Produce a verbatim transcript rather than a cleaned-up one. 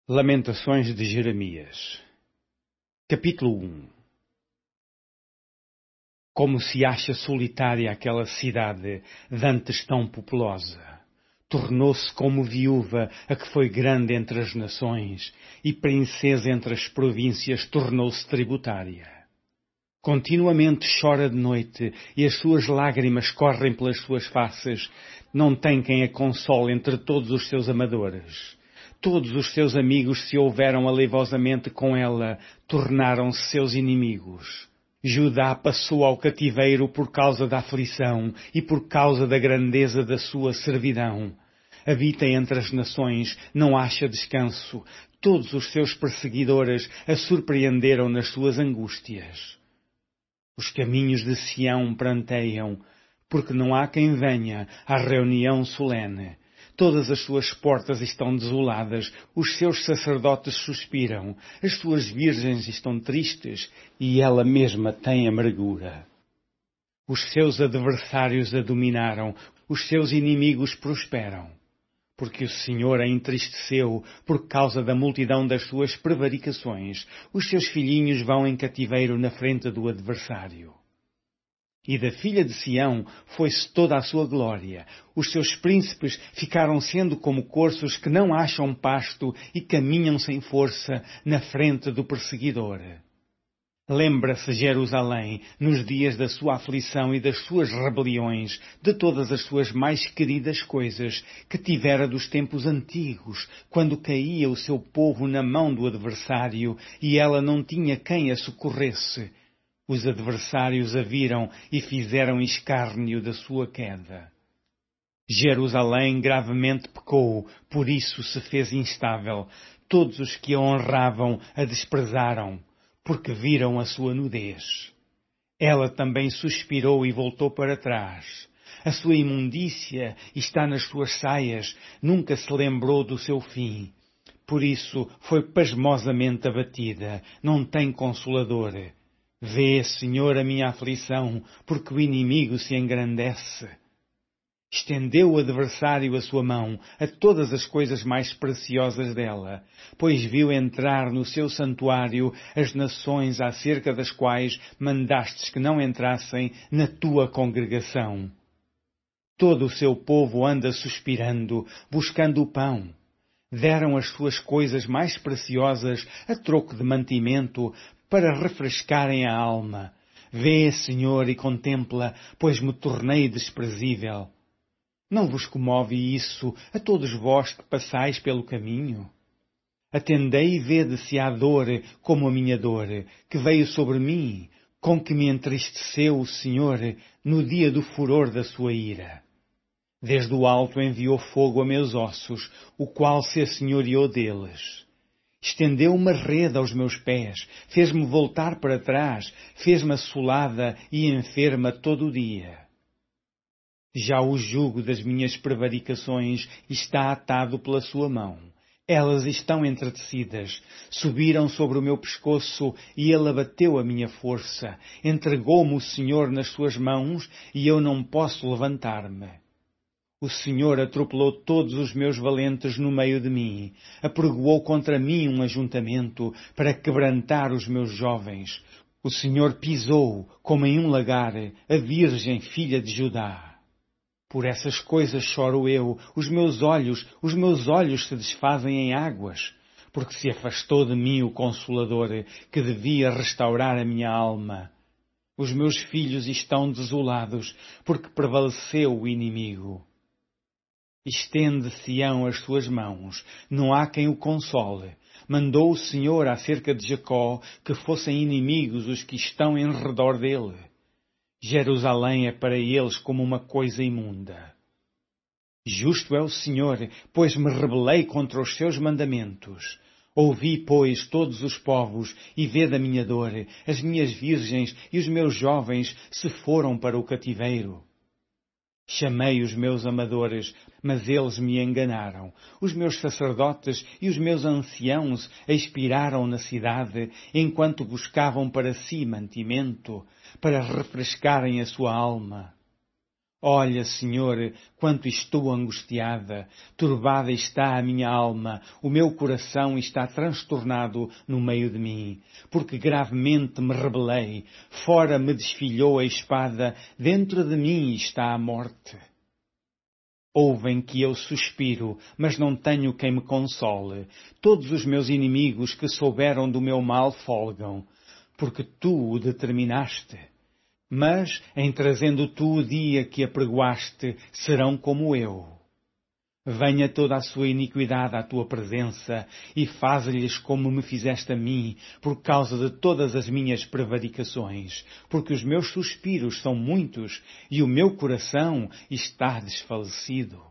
Lamentações de Jeremias. Capítulo um. Como se acha solitária aquela cidade, dantes tão populosa. Tornou-se como viúva a que foi grande entre as nações, e princesa entre as províncias tornou-se tributária. Continuamente chora de noite, e as suas lágrimas correm pelas suas faces. Não tem quem a console entre todos os seus amadores. Todos os seus amigos se houveram alevosamente com ela, tornaram-se seus inimigos. Judá passou ao cativeiro por causa da aflição e por causa da grandeza da sua servidão. Habita entre as nações, não acha descanso. Todos os seus perseguidores a surpreenderam nas suas angústias. Os caminhos de Sião pranteiam, porque não há quem venha à reunião solene. Todas as suas portas estão desoladas, os seus sacerdotes suspiram, as suas virgens estão tristes e ela mesma tem amargura. Os seus adversários a dominaram, os seus inimigos prosperam. Porque o Senhor a entristeceu por causa da multidão das suas prevaricações, os seus filhinhos vão em cativeiro na frente do adversário. E da filha de Sião foi-se toda a sua glória. Os seus príncipes ficaram sendo como corços que não acham pasto e caminham sem força na frente do perseguidor. Lembra-se Jerusalém, nos dias da sua aflição e das suas rebeliões, de todas as suas mais queridas coisas que tivera dos tempos antigos, quando caía o seu povo na mão do adversário e ela não tinha quem a socorresse. Os adversários a viram e fizeram escárnio da sua queda. Jerusalém gravemente pecou, por isso se fez instável. Todos os que a honravam a desprezaram, porque viram a sua nudez. Ela também suspirou e voltou para trás. A sua imundícia está nas suas saias, nunca se lembrou do seu fim. Por isso foi pasmosamente abatida, não tem consolador. Vê, Senhor, a minha aflição, porque o inimigo se engrandece. Estendeu o adversário a sua mão a todas as coisas mais preciosas dela, pois viu entrar no seu santuário as nações acerca das quais mandastes que não entrassem na tua congregação. Todo o seu povo anda suspirando, buscando o pão. Deram as suas coisas mais preciosas a troco de mantimento, para refrescarem a alma. Vê, Senhor, e contempla, pois me tornei desprezível. Não vos comove isso a todos vós que passais pelo caminho? Atendei e vede se há dor como a minha dor, que veio sobre mim, com que me entristeceu o Senhor no dia do furor da sua ira. Desde o alto enviou fogo a meus ossos, o qual se assenhoreou deles. Estendeu uma rede aos meus pés, fez-me voltar para trás, fez-me assolada e enferma todo o dia. Já o jugo das minhas prevaricações está atado pela sua mão. Elas estão entretecidas, subiram sobre o meu pescoço e ele abateu a minha força. Entregou-me o Senhor nas suas mãos e eu não posso levantar-me. O Senhor atropelou todos os meus valentes no meio de mim, apregoou contra mim um ajuntamento para quebrantar os meus jovens. O Senhor pisou, como em um lagar, a virgem filha de Judá. Por essas coisas choro eu, os meus olhos, os meus olhos se desfazem em águas, porque se afastou de mim o Consolador, que devia restaurar a minha alma. Os meus filhos estão desolados, porque prevaleceu o inimigo. Estende Sião as suas mãos, não há quem o console. Mandou o Senhor acerca de Jacó que fossem inimigos os que estão em redor dele. Jerusalém é para eles como uma coisa imunda. Justo é o Senhor, pois me rebelei contra os seus mandamentos. Ouvi, pois, todos os povos e vede a minha dor. As minhas virgens e os meus jovens se foram para o cativeiro. Chamei os meus amadores, mas eles me enganaram. Os meus sacerdotes e os meus anciãos expiraram na cidade, enquanto buscavam para si mantimento, para refrescarem a sua alma. Olha, Senhor, quanto estou angustiada, turbada está a minha alma, o meu coração está transtornado no meio de mim, porque gravemente me rebelei, fora me desfilhou a espada, dentro de mim está a morte. Ouvem que eu suspiro, mas não tenho quem me console. Todos os meus inimigos que souberam do meu mal folgam, porque tu o determinaste. Mas, em trazendo tu o dia que apregoaste, serão como eu. Venha toda a sua iniquidade à tua presença e faze-lhes como me fizeste a mim, por causa de todas as minhas prevaricações, porque os meus suspiros são muitos e o meu coração está desfalecido.